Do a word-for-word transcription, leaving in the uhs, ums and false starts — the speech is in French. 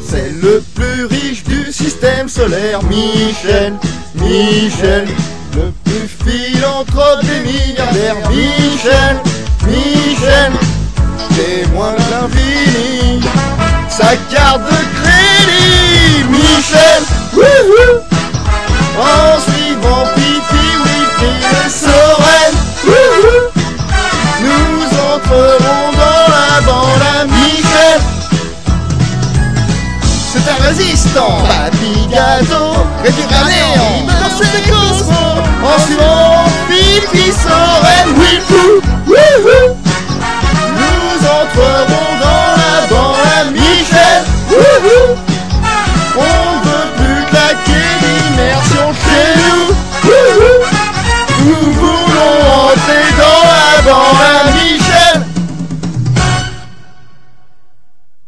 C'est le plus riche du système solaire, Michel, Michel. Le plus philanthrope des milliardaires, Michel, Michel. Témoin de l'infini, sa carte de crédit, Michel, wouhou. En suivant Fifi, Wifi et Soren, wouhou. Nous entrerons dans la bande à Michel. C'est un résistant, Papy Gâteau, réduire à néant, danser des cosmos. En suivant Fifi, Soren, Wifi, wouhou. Nous entrerons